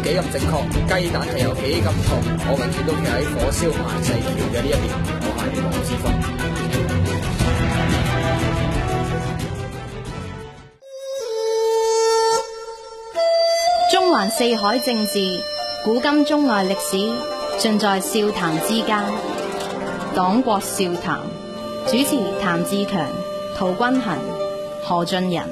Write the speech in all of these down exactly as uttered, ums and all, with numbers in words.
幾咁正確，雞蛋係有幾咁錯。我永遠都企喺火燒萬世橋嘅呢一邊。我係黃之鋒。 中環四海政治，古今中外歷史，盡在笑談之間。黨國笑談，主持譚志強、陶君行、何俊仁。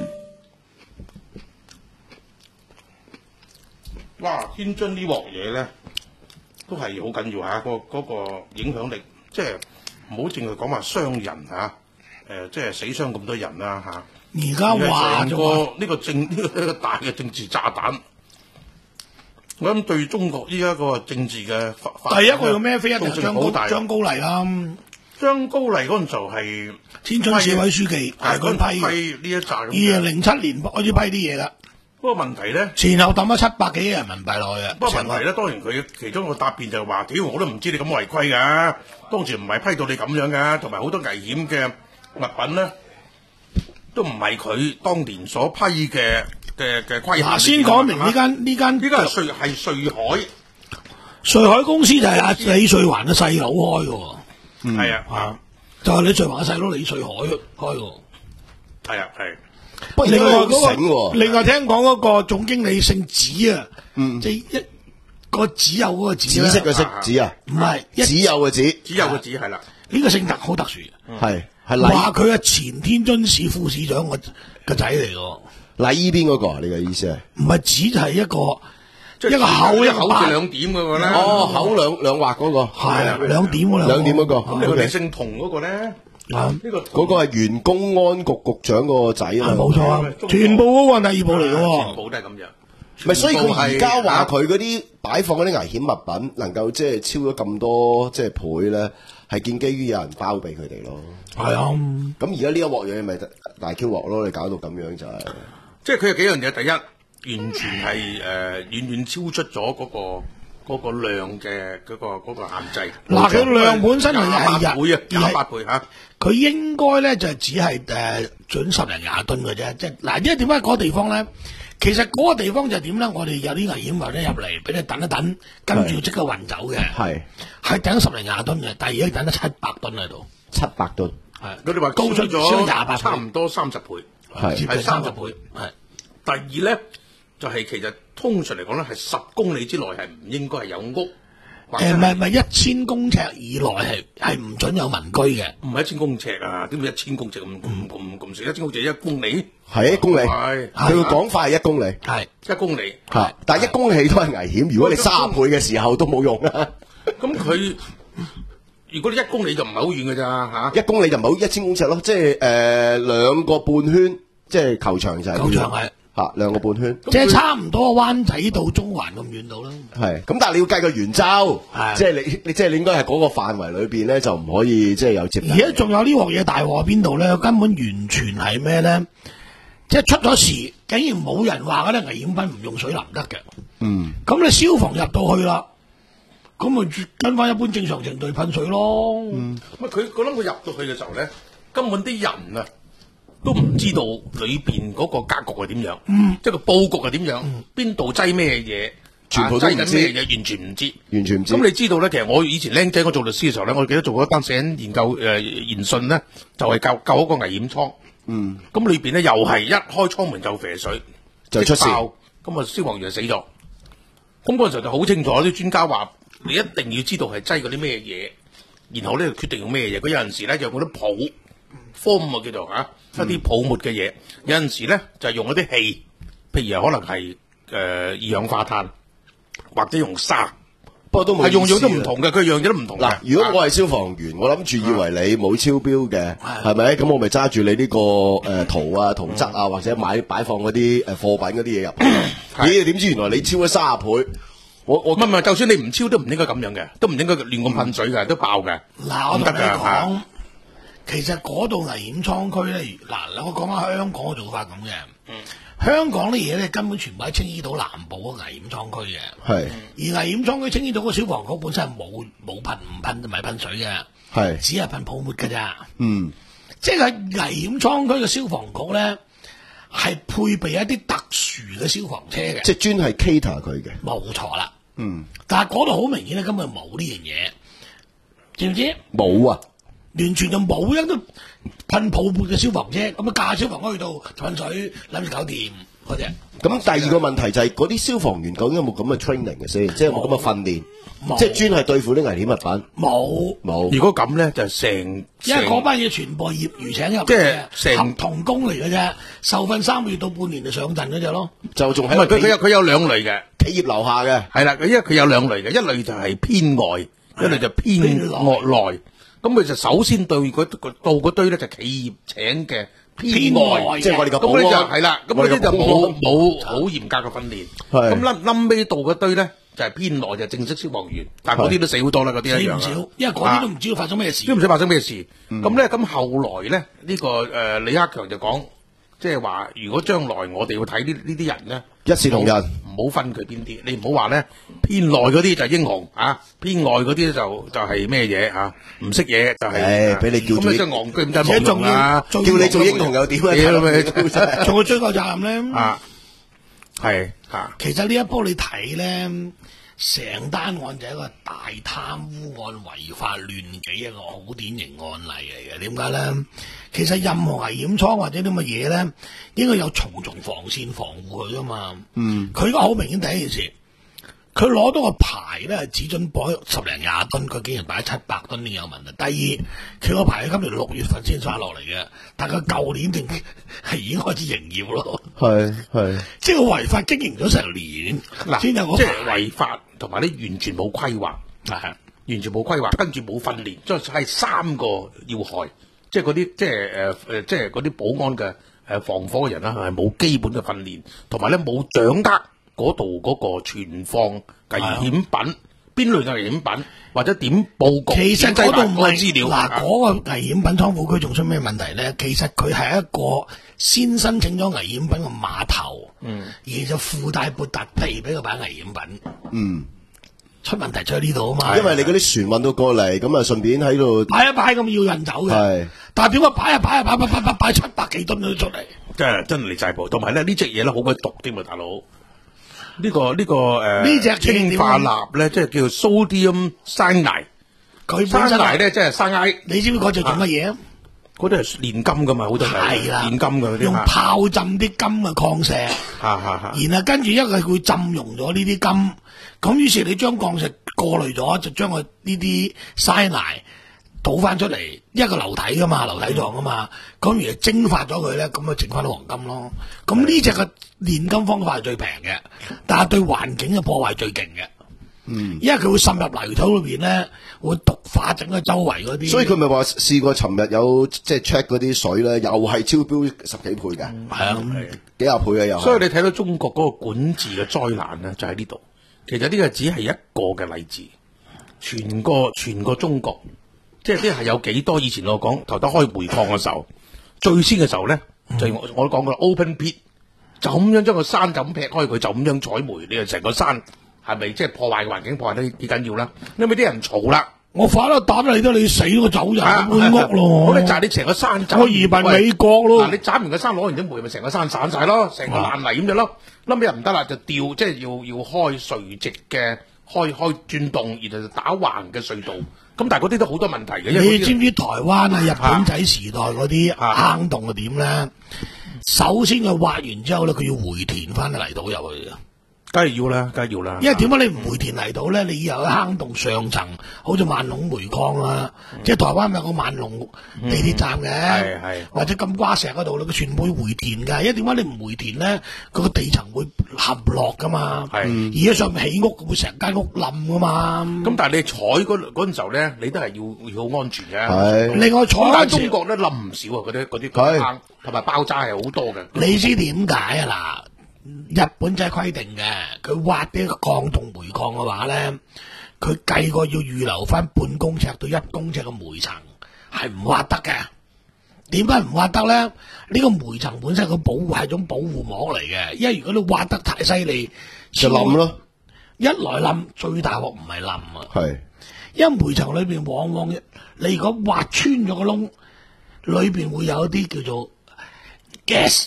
哇！天津呢鑊嘢咧，都係好緊要嚇，嗰嗰個影響力，即係唔好淨係講話傷人嚇，誒即係死傷咁多人啦嚇。 而家話成個呢個政呢個呢個大嘅政治炸彈，我諗對中國依家個政治嘅第一個要孭飛一定係張高大張高麗啦。 張高麗嗰陣就係天津市委書記係佢批批呢一扎咁。 二零零七年開始批啲嘢啦。 不過問題咧， 前後抌咗七百幾億人民幣落去啊！ 不過問題咧，當然佢其中一個答辯就係話：屌，我都唔知你咁違規㗎，當時唔係批到你咁樣㗎，同埋好多危險嘅物品咧，都唔係佢當年所批嘅嘅嘅規限。 嗱，先講明呢間呢間， 呢間係瑞係瑞海， 瑞海公司就係阿李瑞環嘅細佬開嘅。 嗯，係啊， 啊，就係李瑞環嘅細佬李瑞海開嘅。 係啊，係。 不過另外嗰個，另外聽講嗰個總經理姓子啊，嗯，即係一個子有嗰個子， 紫色嘅色子啊， 唔係子有嘅子， 子有嘅子係啦。 呢個性格好特殊， 係係話佢係前天津市副市長個個仔嚟嘅。 禮依邊嗰個啊？你嘅意思係？ 唔係子就係一個。 一個口一口字兩點嗰個咧， 哦，口兩兩畫嗰個， 係啊，兩點嗰兩點嗰個。 咁你個姓童嗰個咧， 呢個嗰個係原公安局局長個仔啊， 冇錯啊，全部嗰個第二部嚟嘅喎， 全部都係咁樣。 咪所以佢而家話佢嗰啲擺放嗰啲危險物品能夠即係超咗咁多即係倍咧，係建基於有人包庇佢哋咯。 係啊， 咁而家呢一鑊嘢咪大 Q 鑊咯？你搞到咁樣就係， 即係佢有幾樣嘢，第一。完全係誒、呃、遠遠超出咗嗰、嗰個嗰個量嘅嗰、嗰個嗰、嗰個限制。 嗱，佢量本身係廿八倍啊，廿八倍嚇。 佢應該咧就只係誒準十零廿噸嘅啫。即係嗱，因為點解嗰個地方咧？其實嗰個地方就係點咧？我哋有啲危險物咧入嚟，俾你等一等，跟住即刻運走嘅。係係等十零廿噸嘅，但係而家等得七百噸喺度。 七百噸係。佢哋話高出咗廿八， 差唔多三十倍。 係係三十倍。係。第二咧。就係其實通常嚟講咧，係十公里之內係唔應該係有屋。誒唔係唔係一千公尺以內係係唔準有民居嘅。 唔係一千公尺啊？點解一千公尺咁咁咁咁少？一千公尺一公里係一公里，係佢嘅講法係一公里， 係一公里嚇。但係一公里都係危險，如果你三倍嘅時候都冇用啊。 咁佢如果你一公里就唔係好遠嘅咋嚇？ 一公里就唔係好一千公尺咯，即係誒兩個半圈，即係球場就係。 球場係。 吓兩個半圈， 即係差唔多灣仔到中環咁遠度啦。 係咁，但係你要計個圓周，即係你你即係你應該係嗰個範圍裏邊咧，就唔可以即係有接。 而家仲有呢鑊嘢大鑊喺邊度咧？根本完全係咩咧？即係出咗事，竟然冇人話嗰啲危險品唔用水淋得嘅。嗯，咁你消防入到去啦，咁咪跟翻一般正常程序噴水咯。 嗯，咁佢我諗佢入到去嘅時候咧，根本啲人啊。都唔知道裏邊嗰個格局係點樣，嗯、即係個佈局係點樣，邊度擠咩嘢， 全部都唔知， 擠緊咩嘢，完全唔知， 完全唔知。 咁你知道咧，其實我以前僆仔我做律師嘅時候咧，我記得做過一單寫研究誒、呃、研訊咧，就係、是、救救一個危險倉。嗯，咁裏邊咧又係一開倉門就肥水， 就出事， 咁啊消防員就死咗。咁嗰陣時候就好清楚，啲專家話你一定要知道係擠嗰啲咩嘢，然後咧就決定用咩嘢。佢有陣時咧就用嗰啲泡。form 啊叫做嚇、啊、一啲泡沫嘅嘢，有陣時咧就係、是、用一啲氣，譬如可能係誒、呃、二氧化碳，或者用沙， 不過都冇係用樣都唔同嘅，佢樣嘢都唔同。 嗱，如果我係消防員，我諗住以為你冇超標嘅，係咪？咁我咪揸住你呢、這個誒、呃、圖啊、圖則啊，或者買擺放嗰啲誒貨品嗰啲嘢入。咦？點知原來你超咗三十倍？我我唔係唔係，就算你唔超都唔應該咁樣嘅，都唔應該亂咁噴水嘅，都爆嘅。 嗱，我同你講。其實嗰度危險倉區咧，嗱，我講下香港嘅做法咁嘅。嗯、香港啲嘢咧根本全部喺青衣島南部嗰危險倉區嘅。係。而危險倉區青衣島個消防局本身係冇冇噴唔噴唔係噴水嘅。係。只係噴泡沫㗎咋。嗯。即係喺危險倉區嘅消防局咧， 係配備一啲特殊嘅消防車嘅， 即係專係 cater 佢嘅。 冇錯啦。 嗯， 但係嗰度好明顯咧，根本冇呢樣嘢，知唔知？ 冇啊， 完全就冇一個噴泡沫嘅消防車，咁啊架消防車去到噴水，諗住搞掂嗰隻。 咁第二個問題就係嗰啲消防員究竟有冇咁嘅 training 嘅先，即係有冇咁嘅訓練，即係專係對付啲危險物品。 冇冇。 如果咁咧，就成因為嗰班嘢全部係業餘請入即係嘅， 成合同工嚟嘅啫，受訓三個月到半年就上陣嗰只咯。 就仲唔係佢佢有佢有兩類嘅企業樓下嘅， 係啦，因為佢有兩類嘅，一類就係偏外，一類就偏外內。咁佢就首先對嗰到嗰堆咧就企業請嘅偏外， 即係我哋個保咁咧就安係啦，咁嗰啲就冇冇好嚴格嘅訓練。 係咁冧冧尾到嗰堆咧就係偏內就正式消防員，但係嗰啲都死好多啦，嗰啲一樣啊死唔少，因為嗰啲都唔知道發生咩事。 都唔使發生咩事。咁咧咁後來咧呢個誒李克強就講，即係話如果將來我哋要睇呢呢啲人咧。 一視同仁， 唔好分佢邊啲，你唔好話咧偏內嗰啲就係英雄啊，偏外嗰啲就就係咩嘢啊？唔識嘢就係， 誒俾你叫咁做你真係戇居咁真係冇用啦！ 叫你做英雄又點啊？ 仲要追究責任咧？ 啊，係啊， 其實呢一波你睇咧，成單案就係一個大貪污案、違法亂紀一個好典型案例嚟嘅。點解咧？其實任何危險倉或者啲乜嘢咧，應該有重重防線防護佢噶嘛。嗯，佢而家好明顯第一件事，佢攞到個牌咧，只准擺十零廿噸，佢竟然擺七百噸，已經有問題。第二，佢個牌係今年六月份先刷落嚟嘅，但佢舊年定係已經開始營業咯。 係係， 即係佢違法經營咗成年， 嗱， 先有個即係違法同埋啲完全冇規劃， 係完全冇規劃，跟住冇訓練，即係三個要害。即係嗰啲即係誒誒，即係嗰啲保安嘅誒防火嘅人啦，係冇基本嘅訓練，同埋咧冇掌握嗰度嗰個存放危險品，邊類嘅危險品或者點佈局， 其實嗰度唔係資料嗱，嗰個危險品倉庫區仲出咩問題咧？其實佢係一個先申請咗危險品嘅碼頭，嗯，而就附帶撥特地俾佢擺危險品， 嗯。 出問題出喺呢度啊嘛， 因為你嗰啲船運到過嚟，咁啊順便喺度擺一擺咁要人走嘅， 係， 但係點解擺啊擺啊擺擺擺擺擺七百幾噸都出嚟？ 真係真係離晒譜，同埋咧呢隻嘢咧好鬼毒添啊，大佬！呢個呢個誒呢隻氰化鈉咧，即係叫 sodium cyanide， 佢本身山泥咧即係山埃， 你知唔知嗰隻做乜嘢啊？ 嗰啲係煉金噶嘛，好多係啦， 煉金嘅嗰啲用嚇炮浸啲金嘅礦石， 嚇嚇嚇然後跟住因為佢會浸溶咗呢啲金，咁於是你將礦石過濾咗，就將佢呢啲山泥倒翻出嚟，一個流體噶嘛，流體狀噶嘛，咁而蒸發咗佢咧，咁咪剩翻啲黃金咯。咁呢隻嘅煉金方法係最平嘅，但係對環境嘅破壞最勁嘅。嗯，因為佢會滲入泥土裏邊咧，會毒化整個周圍嗰啲。 所以佢咪話試過尋日有即係 check 嗰啲水咧，又係超標十幾倍嘅， 係啊， 幾廿倍嘅又係。 所以你睇到中國嗰個管治嘅災難咧，就喺呢度。其實呢個只係一個嘅例子，全個全個中國，即係啲係有幾多？以前我講頭得開煤礦嘅時候，最先嘅時候咧，就係我我都講過啦 ，open pit 就咁樣將個山就咁劈開佢，就咁樣採煤，你就成個山係咪即係破壞環境破壞得幾緊要啦？因為啲人嘈啦， 我發咗膽你都你死我走人啊搬屋咯， 咁你就係你成個山走， 我移民美國咯嗱，你斬完個山攞完啲煤，咪成個山散晒咯，成個爛泥咁樣咯。冧尾又唔得啦，就調即係要要開垂直嘅開開轉動，然後就打橫嘅隧道。咁但係嗰啲都好多問題嘅。因為你知唔知台灣啊、日本仔時代嗰啲坑洞係點咧？首先佢挖完之後咧，佢要回填翻個泥土入去嘅。 梗係要啦，梗係要啦。 因為點解你唔回填泥土咧？你以後喺坑洞上層，好似萬隆煤礦啊，嗯、即係台灣咪有個萬隆地鐵站嘅， 係係、嗯、 或者金瓜石嗰度咧，佢全部會回填㗎。因為點解你唔回填咧？佢個地層會陷落㗎嘛。係、嗯，而家上面起屋會成間屋冧㗎嘛。咁、 嗯、但係你採嗰嗰陣時候咧，你都係要要好安全嘅。 係。 另外採， 但係中國咧冧唔少啊，嗰啲嗰啲坑同埋爆炸係好多嘅。 你知點解啊嗱？日本就係規定嘅，佢挖啲礦洞煤礦嘅話咧，佢計過要預留翻半公尺到一公尺嘅煤層，係唔挖得嘅。點解唔挖得咧？呢、這個煤層本身個保護係種保護膜嚟嘅，因為如果你挖得太犀利， 就冧咯。 一來冧，最大鑊唔係冧啊， 係， 因為煤層裏邊往往你如果挖穿咗個窿，裏邊會有一啲叫做 gas。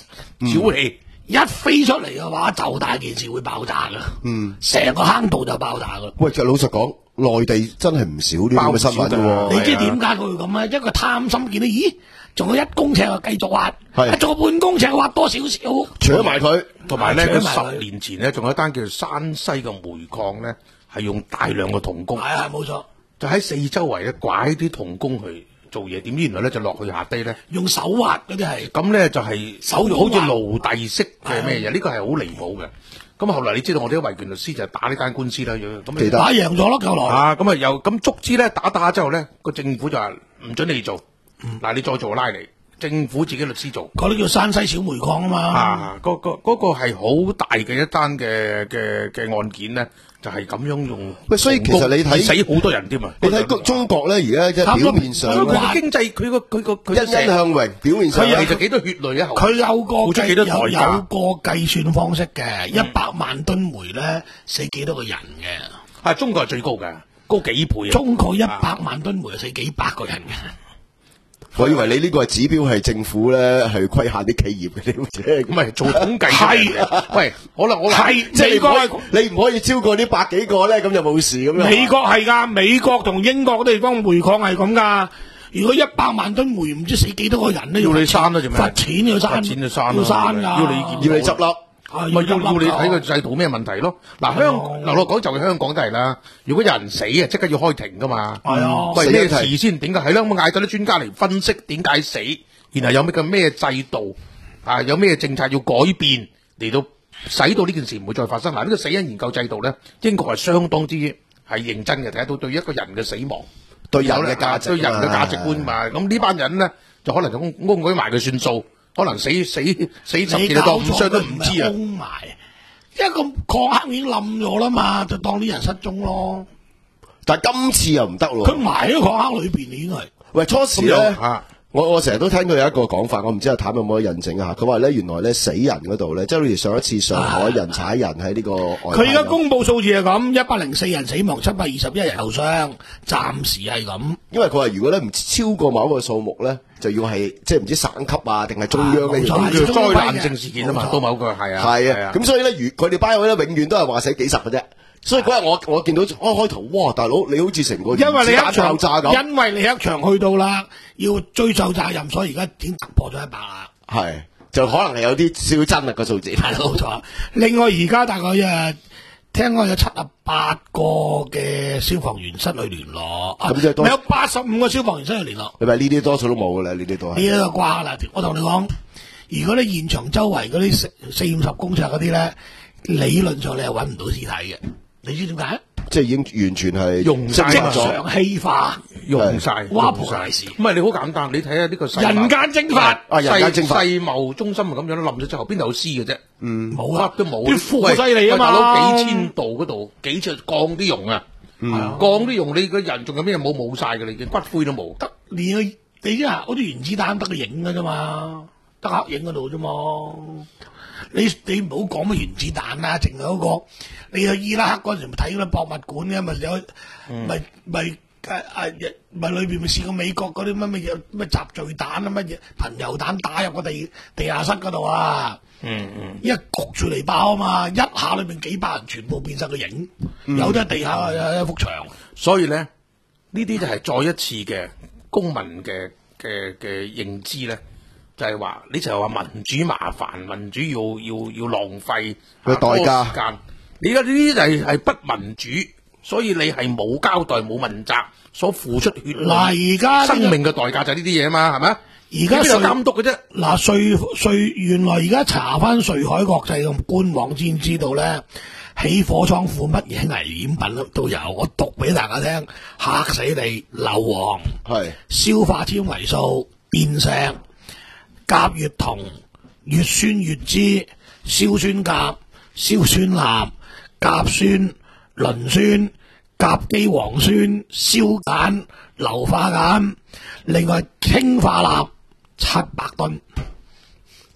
沼氣。 一飛出嚟嘅話，就大件事會爆炸噶。嗯，成個坑道就爆炸噶。 喂，就老實講，內地真係唔少呢啲咁嘅新聞嘅喎。 你知點解佢會咁咧？一個貪心見到，咦，仲有一公尺就繼續挖，做半公尺挖多少少， 搶埋佢。 同埋咧，十年前咧，仲有一單叫山西嘅煤礦咧，係用大量嘅童工。 係係冇錯， 就喺四周圍咧拐啲童工去做嘢，點知原來咧就落去下低咧， 用手挖嗰啲係。 咁咧就係手好似奴隸式嘅咩嘢，呢個係好離譜嘅。咁後來你知道我哋啲維權律師就打呢單官司啦，咁打贏咗咯，後來啊，咁啊又咁足之咧打打之後咧，個政府就話唔准你做，嗱、嗯、你再做拉你，政府自己律師做， 嗰啲叫山西小煤礦啊嘛。 啊，嗰、嗰個嗰、嗰個係好大嘅一單嘅嘅嘅案件咧。就係咁樣用， 喂，所以其實你睇死好多人添啊！ 你睇中國咧，而家即係表面上佢個經濟，佢個佢個佢欣欣向榮，表面上佢其實幾多血淚啊！ 佢有個付出幾多代價， 有有個計算方式嘅，一百萬噸煤咧死幾多個人嘅？ 係中國係最高嘅，高幾倍啊！ 中國一百萬噸煤死幾百個人嘅。 我以為你呢個係指標係政府咧係規限啲企業嘅， 唔係做統計係。喂，好啦，我係美國，你唔可以超過呢百幾個咧，咁就冇事咁樣。 美國係㗎，美國同英國嗰啲地方煤礦係咁㗎。如果一百萬噸煤唔知死幾多個人咧， 要你刪啦，做咩？ 罰錢要刪， 罰錢就刪， 要刪㗎， 要你要你執笠。 咪要要你睇個制度咩問題咯？嗱，香嗱我講就係香港都係啦。如果有人死啊，即刻要開庭噶嘛。係啊，喂咩事先？點解係啦？咁嗌咗啲專家嚟分析點解死，然後有咩嘅咩制度啊？有咩政策要改變嚟到使到呢件事唔會再發生？嗱，呢個死因研究制度咧，英國係相當之係認真嘅，睇到對一個人嘅死亡對人嘅價值、 對人嘅價值觀嘛。咁呢班人咧就可能就安舉埋佢算數。可能死死死十幾多五傷都唔知啊！ 埋，因為個礦坑已經冧咗啦嘛，就當啲人失蹤咯。 但係今次又唔得咯。 佢埋喺礦坑裏邊已經係。 喂，初時咧，我我成日都聽到有一個講法，我唔知阿譚有冇印證啊？佢話咧，原來咧死人嗰度咧，即係好似上一次上海人踩人喺呢個外。 佢而家公佈數字係咁，一百零四人死亡，七百二十一人受傷，暫時係咁。 因為佢話如果咧唔超過某一個數目咧，就要係即係唔知省級啊，定係中央嘅叫災難性事件啊嘛，都某個係啊。 係啊，咁所以咧，如佢哋班友咧，永遠都係話死幾十嘅啫。所以嗰日我我見到開開頭，哇！大佬你好似成個因為你一場爆炸咁， 因為你一場去到啦，要追究責任，所以而家已經突破咗一百啦。 係，就可能係有啲少真啊個數字。 係冇錯。另外而家大概誒聽講有七十八個嘅消防員失去聯絡，咁即係多有八十五個消防員失去聯絡。 你咪呢啲多數都冇噶啦，呢啲都係。 呢個掛啦！我同你講，如果你現場周圍嗰啲四四五十公尺嗰啲咧，理論上你係揾唔到屍體嘅。你知點解？ 即係已經完全係用晒即場氣化， 用晒， 挖破大事。 唔係你好簡單，你睇下呢個人間蒸發啊！人間蒸發， 世貿中心咁樣冧咗之後，邊度有屍嘅啫？ 嗯，冇啊，都冇。 啲火犀利啊嘛！ 大佬幾千度嗰度，幾尺鋼啲熔啊，鋼啲熔，你個人仲有咩冇冇晒嘅？你嘅骨灰都冇。得連個你即係好似原子彈得個影嘅啫嘛，得黑影嗰度啫嘛。你你唔好講乜原子彈啦，淨係嗰個你去伊拉克嗰陣時咪睇嗰啲博物館嘅，咪有咪咪誒誒咪裏邊咪試過美國嗰啲乜乜嘢乜集聚彈啊乜嘢貧鈾彈打入個地地下室嗰度啊，嗯嗯，一焗住嚟爆啊嘛，一下裏邊幾百人全部變晒個影，嗯、有啲地下有一幅牆， 所以咧呢啲就係再一次嘅公民嘅嘅嘅認知咧。就係話，你就係話民主麻煩，民主要要要浪費嘅代價時間。你而家呢啲就係係不民主，所以你係冇交代、冇問責，所付出血嗱，而家生命嘅代價就係呢啲嘢啊嘛，係咪？ 而家有監督嘅啫。 嗱，瑞瑞原來而家查翻瑞海國際嘅官網先知道咧，起火倉庫乜嘢危險品都有。我讀俾大家聽，嚇死你！硫磺係硝化纖維素、電石。甲乙酮、乙酸乙酯、硝酸鉀、硝酸鈉、甲酸、磷酸、甲基磺酸、硝鹼、硫化鹼，另外氰化鈉七百噸。 頭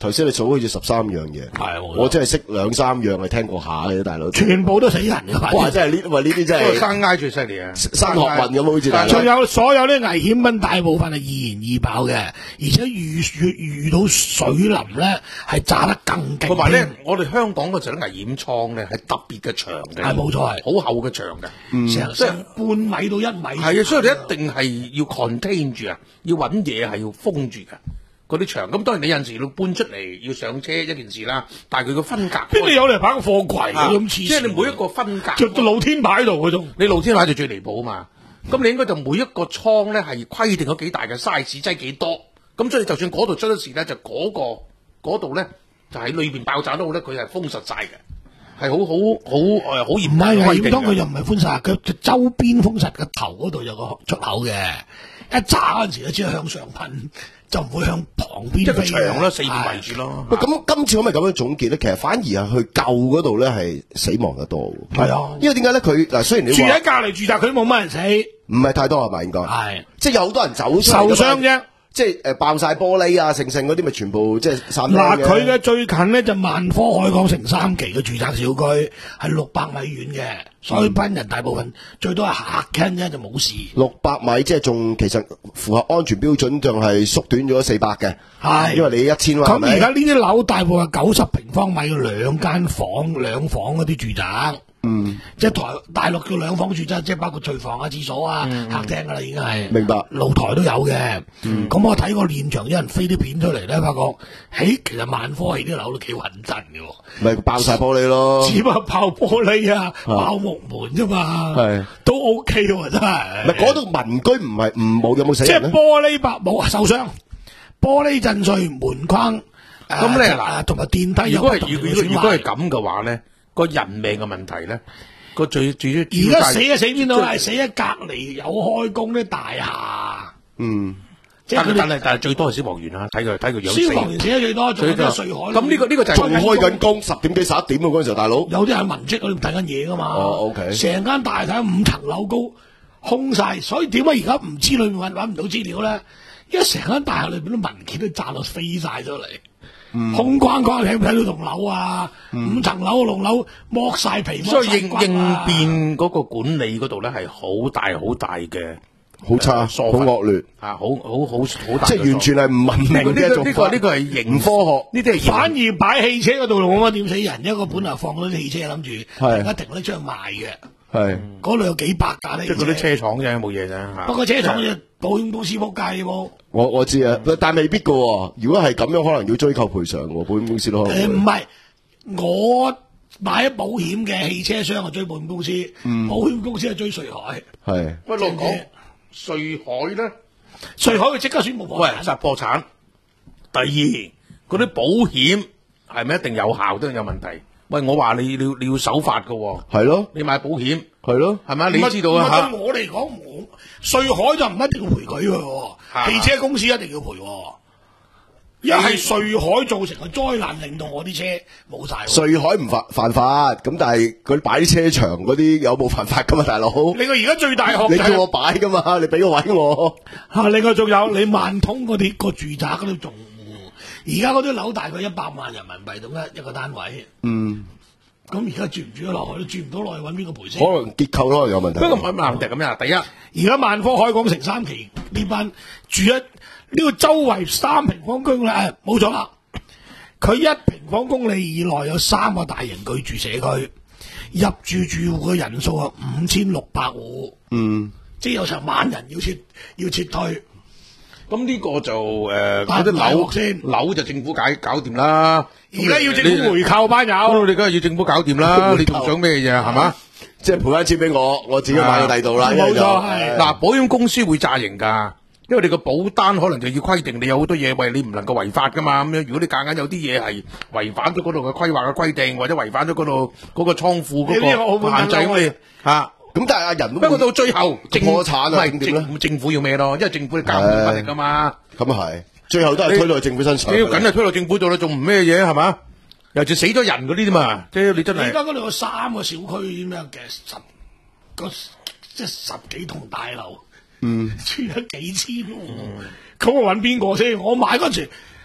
頭先你數好似十三樣嘢， 係我真係識兩三樣係聽過下嘅，大佬。 全部都死人嘅。 哇！真係呢，喂呢啲真係生挨最犀利啊！ 生學運咁好似大佬。 仲有所有啲危險品，大部分係易燃易爆嘅，而且遇遇遇到水淋咧，係炸得更勁。 同埋咧，我哋香港嗰陣危險倉咧係特別嘅長嘅， 係冇錯，係好厚嘅牆嘅， 成成半米到一米。 係啊，所以你一定係要 contain 住啊，要揾嘢係要封住㗎。嗰啲牆，咁當然你有陣時要搬出嚟要上車一件事啦，但係佢個分隔邊度有嚟擺個貨櫃咁黐線？ 即係你每一個分隔， 着到露天牌度嗰種， 你露天牌就最離譜啊嘛！咁你應該就每一個倉咧係規定咗幾大嘅 size，擠幾多，咁所以就算嗰度出咗事咧，就嗰、嗰個嗰度咧就喺裏邊爆炸都好咧，佢係封實晒嘅，係好好好誒好嚴唔係規定嘅。 當佢又唔係封實，佢周邊封實個頭嗰度有個出口嘅，一炸嗰陣時咧只係向上噴。就唔會向旁邊即係個牆啦，四面圍住咯。 喂，咁今次可唔可以咁樣總結咧？其實反而係去救嗰度咧係死亡得多。 係啊， 因為點解咧？佢嗱雖然你住喺隔離住宅，佢都冇乜人死， 唔係太多係咪應該？ 係， 即係有好多人走受傷啫。 即係誒爆晒玻璃啊，成成嗰啲咪全部即係散嗱，佢嘅最近呢，就萬科海港城三期嘅住宅小區係六百米遠嘅，所以班人大部分最多係嚇親啫，就冇事。 六百米即係仲其實符合安全標準，仲係縮短咗四百嘅。 係， 因為你一千萬。 咁而家呢啲樓大部分九十平方米嘅兩間房兩房嗰啲住宅。嗯，即係台大陸叫兩房住宅，即係包括廚房啊、廁所啊、嗯、客廳噶啦，已經係明白。 露台都有嘅。咁、嗯、我睇過現場有人飛啲片出嚟咧，發覺，誒，其實萬科起啲樓都幾穩陣嘅。 咪爆晒玻璃咯， 只不過爆玻璃啊，爆木門啫嘛，係都 OK 喎，真係。 咪嗰度民居唔係唔冇有冇死人咧？ 即係玻璃白冇受傷，玻璃震碎，門框咁咧嗱， 同埋電梯如果係如果如果係咁嘅話咧？個人命嘅問題咧，個最最而家死啊死邊度係死喺隔離有開工啲大廈， 嗯， 即係但係但係最多係消防員啊，睇佢睇佢樣死。 消防員死得最多，仲有啲係瑞海。 咁呢個呢個就係仲開緊工，十點幾十一點嗰陣時候，大佬有啲係文職嗰度睇緊嘢噶嘛。 哦 ，OK， 成間大廈五層樓高，空晒，所以點解而家唔知裏面揾揾唔到資料咧？因為成間大廈裏邊啲文件都炸到飛晒出嚟。嗯、空框框睇唔睇到棟樓啊？嗯、五層樓嘅棟樓剝晒皮， 所以應應變嗰個管理嗰度咧係好大好大嘅， 好差，好惡劣啊！好好好好大， 即係完全係唔文明嘅做法。 呢個呢個係型科學，呢啲係反而擺汽車嗰度冇乜點死人，一個本來放嗰啲汽車諗住而家停咗出去賣嘅。係嗰度有幾百架咧， 即係嗰啲車廠啫，冇嘢啫。 不過車廠嘅保險公司仆街喎。 我我知啊，但係未必噶。如果係咁樣，可能要追究賠償喎，保險公司都可能。 誒唔係，我買咗保險嘅汽車商係追保險公司，嗯、保險公司係追瑞海。 係。 喂，落講瑞海咧， 瑞海佢即刻宣布破產。 喂，實破產。第二，嗰啲保險係咪一定有效都有問題？喂，我話你你要你要守法噶， 係咯， 你買保險係咯， 係咪？你知道啊吓？ 對我嚟講，我瑞海就唔一定要賠佢嘅，汽車公司一定要賠。一係瑞海造成嘅災難，令到我啲車冇晒。 瑞海唔犯犯法，咁但係佢擺啲車場嗰啲有冇犯法噶嘛，大佬？ 另外而家最大學， 你叫我擺噶嘛？你俾個位我。 吓，另外仲有你萬通嗰啲個住宅嗰度仲。而家嗰啲樓大概一百萬人民幣到一一個單位。嗯，咁而家住唔住得落去？都住唔到落去，揾邊個賠先？ 可能結構可能有問題。 不過唔係難題咁樣。第一， 而家萬科海港城三期呢班住一呢、呢個周圍三平方公里，冇錯啦。佢一平方公里以內有三個大型居住社區，入住住戶嘅人數係五千六百戶。嗯，即係有成萬人要撤要撤退。 咁呢個就誒嗰啲樓先，樓就政府解搞掂啦。 而家要政府回購班友， 你梗係要政府搞掂啦。你仲想咩嘢係嘛？ 即係賠翻錢俾我，我自己買到第度啦。 冇錯係。 嗱，保險公司會詐型㗎，因為你個保單可能就要規定你有好多嘢，喂，你唔能夠違法㗎嘛。咁樣如果你夾硬有啲嘢係違反咗嗰度嘅規劃嘅規定，或者違反咗嗰度嗰個倉庫嗰個限制咁你嚇。咁但係阿人都不過到最後破產啊， 係政政府要咩咯？因為政府監管法嚟噶嘛。 咁啊係，最後都係推到去政府身上。 你要緊係推到政府度啦，仲唔咩嘢係嘛？尤其死咗人嗰啲啫嘛，即係你真係。 而家嗰度有三個小區咁樣嘅十個即係十幾棟大樓，嗯，住咗幾千戶。咁我揾邊個先？我買嗰時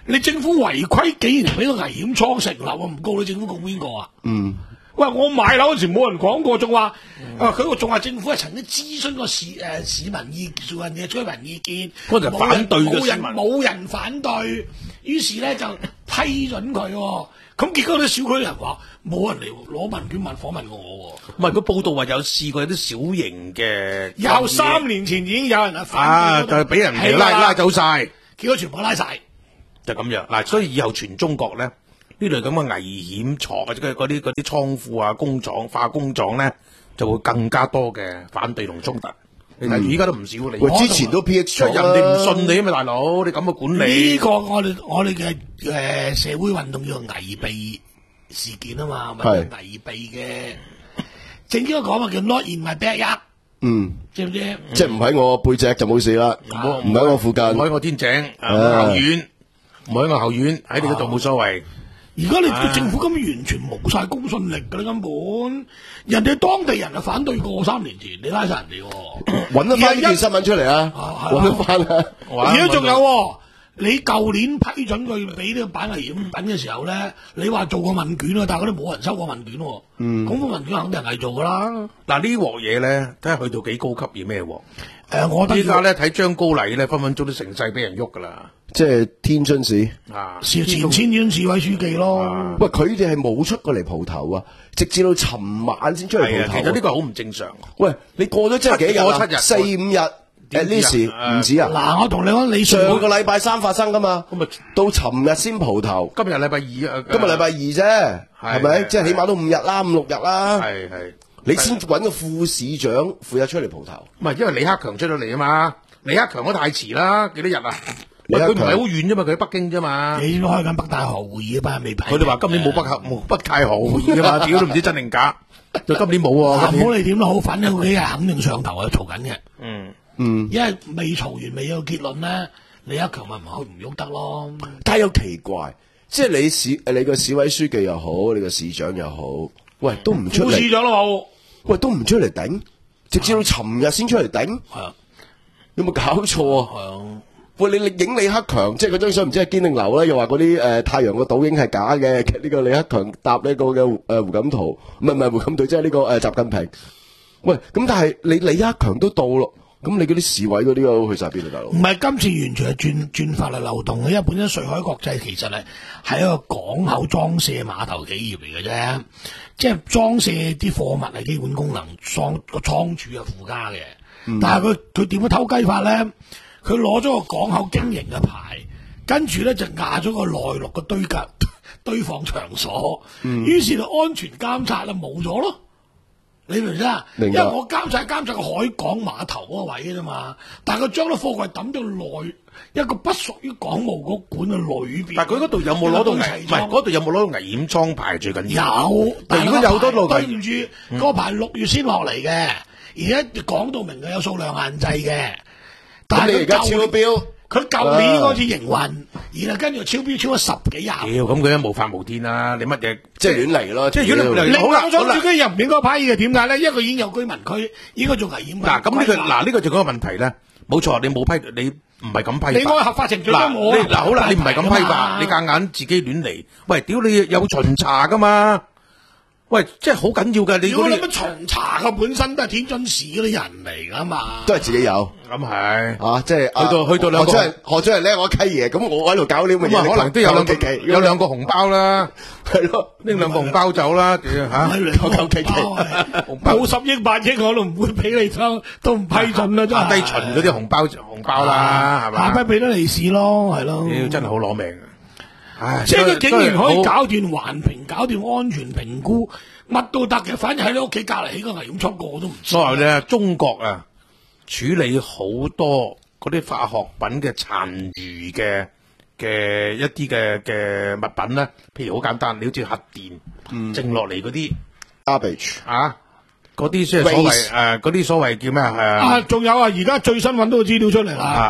你政府違規竟然俾個危險倉成立，我唔告你政府告邊個啊？ 嗯。 喂，我買樓嗰時冇人講過，仲話，啊佢仲話政府係曾經諮詢過市誒、呃、市民意做人嘅居民意見， 嗰陣反對嘅冇人冇人反對，於是咧就批准佢、哦。咁結果啲小區人話冇人嚟攞問卷問訪問過我、哦。 唔係，個報道話有試過有啲小型嘅， 有三年前已經有人啊反啊，就係俾人哋拉拉走晒， 結果全部拉晒， 就咁樣嗱。所以以後全中國咧。呢類咁嘅危險廠或者嗰啲嗰啲倉庫啊、工廠、化工廠咧，就會更加多嘅反對同衝突。你睇住依家都唔少你。 喂，之前都 P X 廠，人哋唔信你啊嘛，大佬，你咁嘅管理。 呢個我哋我哋嘅誒社會運動叫做危避事件啊嘛，咪危避嘅。正經講話叫 not in my backyard。嗯，知唔知？ 即係唔喺我背脊就冇事啦，唔喺我附近，唔喺我天井、後院，唔喺我後院，喺你嗰度冇所謂。 而家你政府根本完全冇晒公信力㗎啦，根本人哋當地人啊反對過三年前，你拉晒人哋， 揾得翻呢件新聞出嚟啊！揾得翻啊！ 而家仲有，你舊年批准佢俾呢個版危險品嘅時候咧，你話做過問卷啊，但係嗰啲冇人收過問卷，嗯，咁個問卷肯定係做㗎啦。 嗱呢鑊嘢咧，睇下去到幾高級要咩鑊？ 誒，我覺得依家咧睇張高麗咧，分分鐘都成世俾人喐㗎啦。 即係天津市啊， 前前天市委書記咯。 啊、 喂，佢哋係冇出過嚟蒲頭啊，直至到尋晚先出嚟蒲頭。 其實呢個好唔正常。 喂，你過咗真係幾日啊？ 七日四五日 at least 唔止啊。 嗱，我同你講，你上個禮拜三發生噶嘛， 咁啊到尋日先蒲頭。 今日禮拜二啊， 今日禮拜二啫，係咪？即係起碼都五日啦，五六日啦。 係係， 你先揾個副市長負責出嚟蒲頭。 唔係，因為李克強出咗嚟啊嘛。李克強都太遲啦，幾多日啊？佢唔係好遠啫嘛，佢喺北京啫嘛。 你應該開緊北戴河會議啊，班未批。 佢哋話今年冇北冇北戴河會議啊嘛，屌都唔知真定假。就今年冇喎。 唔好理點都好，反正佢幾日肯定上頭啊，嘈緊嘅。 嗯嗯， 因為未嘈完未有結論咧，李克強咪唔可以唔喐得咯。 但係又奇怪，即係你市誒你個市委書記又好，你個市長又好，喂都唔出嚟。 副市長都好， 喂都唔出嚟頂，直至到尋日先出嚟頂。 係啊， 有冇搞錯啊？ 係啊。 喂，你你影李克強，即係嗰張相唔知係堅定流咧，又話嗰啲誒太陽個倒影係假嘅，呢個李克強搭呢個嘅誒胡錦濤，唔係唔係胡錦濤，即係呢個誒習近平。喂，咁但係你李克強都到咯，咁你嗰啲市委嗰啲又去晒邊啊，大佬？ 唔係今次完全係轉轉法律漏洞嘅，因為本身瑞海國際其實係係一個港口裝卸碼頭企業嚟嘅啫，即係裝卸啲貨物係基本功能，倉個倉儲係附加嘅，嗯、但係佢佢點樣偷雞法咧？佢攞咗個港口經營嘅牌，跟住咧就壓咗個內陸嘅堆架堆放場所，嗯、於是就安全監察啦冇咗咯。你明唔明啊？因為我監察監察個海港碼頭嗰個位嘅啫嘛，但係佢將啲貨櫃抌到內一個不屬於港務局管嘅裏邊。 但係佢嗰度有冇攞到危？唔係嗰度有冇攞到危險倉牌最緊要？ 有，但如果有多路， 對唔住，嗰、嗯、個牌六月先落嚟嘅，而家講到明嘅有數量限制嘅。但係你而家超標， 佢舊年開始營運，啊、然後跟住超標超咗十幾廿。 妖，咁佢都無法無天啦！你乜嘢即係亂嚟咯？ 即係如果你好啦，我想自己入唔應該批嘅，點解咧？因為佢已經有居民區，應該做危險。 嗱，咁呢個嗱呢個就嗰個問題咧，冇錯，你冇批，你唔係咁批。 你按合法程序都冇。 嗱，好啦，你唔係咁批法，你夾硬自己亂嚟。喂，屌你有巡查噶嘛？喂，即係好緊要噶，你如果你乜巡查嘅本身都係天津市嗰啲人嚟噶嘛， 都係自己有， 咁係啊，即係去到去到兩個， 何出嚟何出嚟咧？我契爺，咁我喺度搞呢咁嘅嘢， 可能都有兩個有兩個紅包啦，係咯，拎兩個紅包走啦，屌吓， 求求其其， 冇十億八億我都唔會俾你抽，都唔批准啦，真係。 低巡嗰啲紅包紅包啦，係嘛？ 下批俾得利是咯，係咯。 屌真係好攞命啊！唉， 即係佢竟然可以搞掂環評，搞掂安全評估，乜都得嘅。反正喺你屋企隔籬起個危險倉個我都唔知。 所以咧，中國啊，處理好多嗰啲化學品嘅殘餘嘅嘅一啲嘅嘅物品咧，譬如好簡單，你好似核電、嗯、剩落嚟嗰啲 garbage 啊，嗰啲即係所謂誒，嗰啲所謂叫咩啊？ 啊，仲有啊，而家最新揾到個資料出嚟啦。啊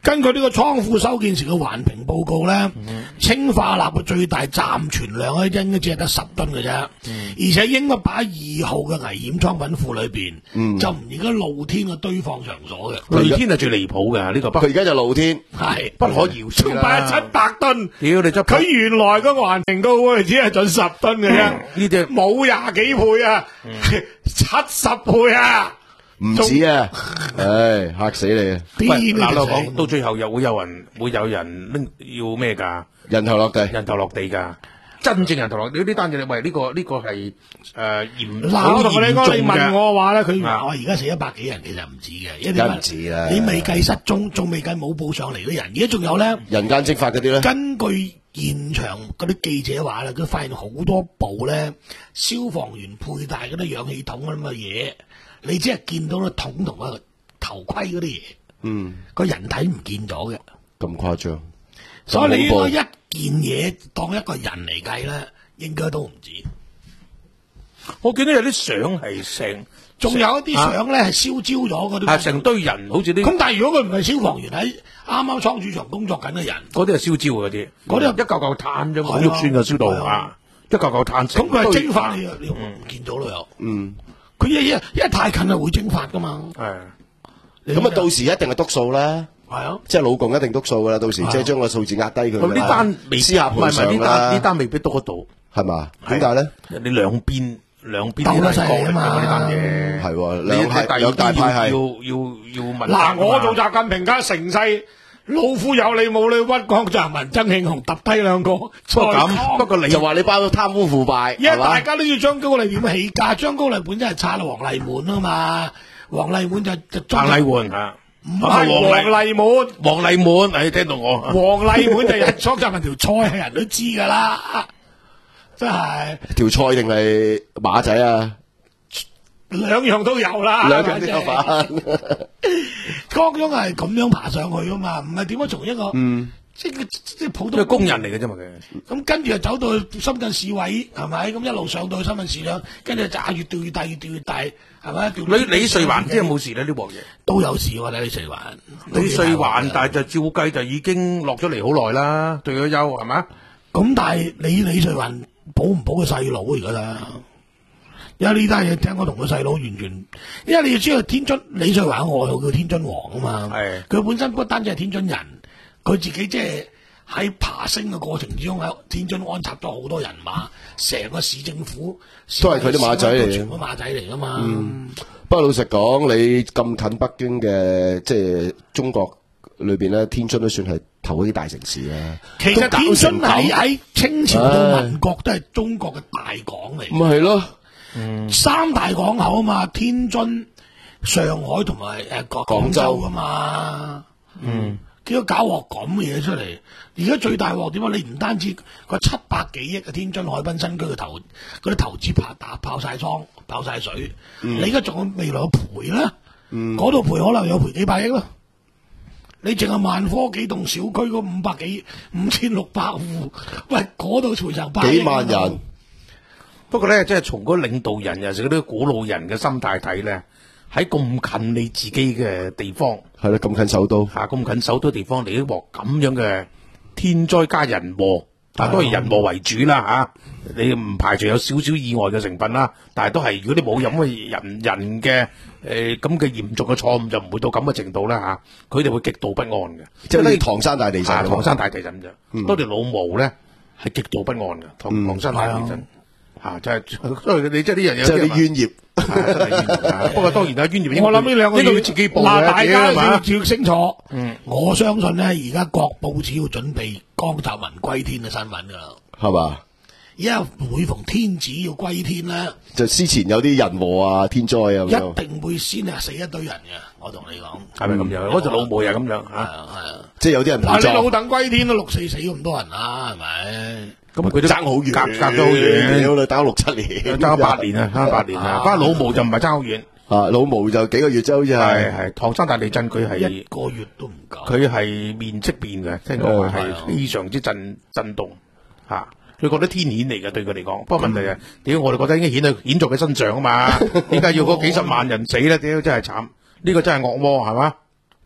根據呢個倉庫修建時嘅環評報告咧，氰化鈉嘅最大暫存量咧應該只係得十噸嘅啫，而且應該擺喺二號嘅危險倉品庫裏邊，就唔應該露天嘅堆放場所嘅。 露天係最離譜嘅呢個， 佢而家就露天， 係不可饒恕啦。 擺七百噸， 屌你執佢原來個環評告會只係準十噸嘅啫， 呢啲冇廿幾倍啊，七十倍啊！ 唔止啊！唉，嚇死你啊！ 喂， 癲嗱，我啊！ 講到最後又會有人會有人拎要咩㗎？ 人頭落地， 人頭落地㗎，真正人頭落地呢單嘢，喂呢個呢個係誒嚴嗱， 好我同你嚴講，你問重嘅。 我話咧，佢啊我而家死一百幾人，其實唔止嘅，因為梗係唔止啦你未計失蹤，仲未計冇報上嚟啲人，而家仲有咧。 人間蒸發嗰啲咧， 根據現場嗰啲記者話咧，佢發現好多部咧消防員佩戴嗰啲氧氣筒咁嘅嘢，你只係見到個筒同個頭盔嗰啲嘢， 嗯， 個人體唔見咗嘅。 咁誇張， 所以你應該咁恐怖一件嘢當一個人嚟計咧，應該都唔止。 我見到有啲相係成， 仲有一啲相咧係燒焦咗嗰啲。 係成堆人，好似啲咁但係如果佢唔係消防員喺啱啱倉儲場工作緊嘅人， 嗰啲係燒焦嗰啲， 嗰啲一嚿嚿炭啫嘛， 係啊肉酸就燒到係啊啊，一嚿嚿炭成咁佢係堆蒸發，你又你又唔見到咯又。 嗯， 佢一一因為太近係會蒸發噶嘛。 係咁啊，到時一定係督數啦。 係啊。 即係老共一定督數噶啦，到時即係將個數字壓低佢㗎啦。 咁呢單未唔係唔私下賠係呢單償啦呢，單未必督得到， 係嘛？點解咧？ 你兩邊兩邊鬥得犀利係啊嘛呢單嘢係喎， 你兩派兩大派要係。 要要要問嗱，我做習近平家成世老虎有理冇理屈江澤民、曾慶紅揼低兩個。 不過咁，不過你就話你包到貪污腐敗， 因為係嘛大家都要張高麗點起價，張高麗本身係拆到黃麗滿啊嘛，黃麗滿就就彭麗媛嚇， 唔係黃麗滿， 黃麗滿，你聽到我？ 黃麗滿就係江澤民條菜係人都知㗎啦，真係條菜定係馬仔啊？ 兩樣都有啦， 兩樣都有份。 江中係咁樣爬上去㗎嘛，唔係點樣從一個嗯， 即係即係普通都係工人嚟嘅啫嘛佢。 咁跟住就走到去深圳市委，係咪？咁一路上到去深圳市長，跟住就啊越掉越大，越掉越大，係咪？掉李李瑞環知有冇事咧？呢鑊嘢都有事喎，李瑞環。 李瑞環，但係就照計就已經落咗嚟好耐啦，退咗休係嘛？ 咁但係你李瑞環保唔保個細佬而家啦？因為呢單嘢聽我同個細佬完全，因為你要知道天津李瑞環外號叫天津王啊嘛。 係佢本身不單止係天津人，佢自己即係喺爬升嘅過程之中喺天津安插咗好多人馬，成個市政府都係佢啲馬仔嚟嘅全部馬仔嚟噶嘛。 嗯不過老實講，你咁近北京嘅，即係中國裏邊咧，天津都算係頭嗰啲大城市啦。 其實都搞天津成咁喺喺清朝到民國都係中國嘅大港嚟， 咪係咯， 三大港口啊嘛，天津、上海同埋誒廣廣廣州州啊嘛。嗯，結果搞鑊咁嘅嘢出嚟，而家最大鑊點啊？你唔單止個七百幾億嘅天津海濱新區嘅投嗰啲投資拍打爆晒倉、爆晒水，你而家仲有未來有賠啦，嗰度賠可能有賠幾百億啦。你淨係萬科幾棟小區嗰五百幾五千六百戶，喂嗰度賠成百億幾萬人。 不過咧，即係從嗰領導人，尤其是嗰啲古老人嘅心態睇咧，喺咁近你自己嘅地方， 係啦，咁近首都， 嚇咁近首都地方嚟一鑊咁樣嘅天災加人禍，但係當然人禍為主啦嚇。你唔排除有少少意外嘅成分啦，但係都係如果你冇咁嘅人人嘅誒咁嘅嚴重嘅錯誤，就唔會到咁嘅程度啦嚇。佢哋會極度不安嘅， 即係好似唐山大地震啊， 咁。 唐山大地震啫。多條老毛咧係極度不安嘅，唐唐山大地震。啊，就係，所以你即係啲人有即係啲冤業。 真係冤孽啊不過當然啦，冤孽我諗呢兩個呢個要要自己報嗱， 嘅， 大家自己係嘛要要清楚。 嗯， 我相信咧，而家各報紙要準備江澤民歸天嘅新聞噶啦。 係嘛？ 而家每逢天子要歸天咧， 就之前有啲人禍啊、天災啊咁樣一定會先係死一堆人嘅。我同你講， 係咪咁樣？嗰隻老毛又係咁樣係嚇， 啊係啊。 即係有啲人陪嗱，你老葬， 鄧歸天都六四死咁多人啦，係咪？ 咁佢都爭好遠， 隔隔咗好遠， 屌你打咗六七年， 爭咗八年啊，爭咗八年啊。不過老毛就唔係爭好遠， 啊，老毛就幾個月啫，好似係係。 係唐山大地震佢一係個月都唔夠。 佢係面即變嘅，聽講話係啊係非常之震震動嚇。佢覺得天譴嚟嘅對佢嚟講，不過問題係屌我哋覺得應該顯喺顯在佢身上啊嘛，點解要嗰幾十萬人死咧？屌真係慘，呢個真係惡魔係嘛？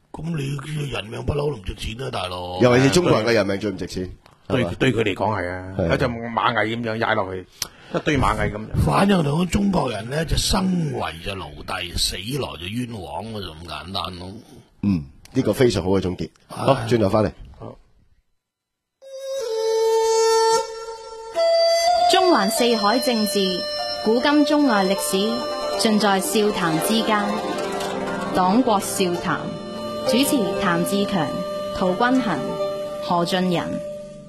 咁你人命不嬲都唔值錢啦，大佬。 尤其是中國人嘅人命最唔值錢， 對係嘛對佢嚟講係啊， 係啊有隻螞蟻咁樣踩落去，一堆螞蟻咁樣。 反正同中國人咧就生為就奴隸，死來就冤枉，就咁簡單咯。 嗯，呢個非常好嘅總結。好，轉頭翻嚟。 中環四海政治，古今中外歷史，盡在笑談之間。黨國笑談，主持譚志強、陶君行、何俊仁。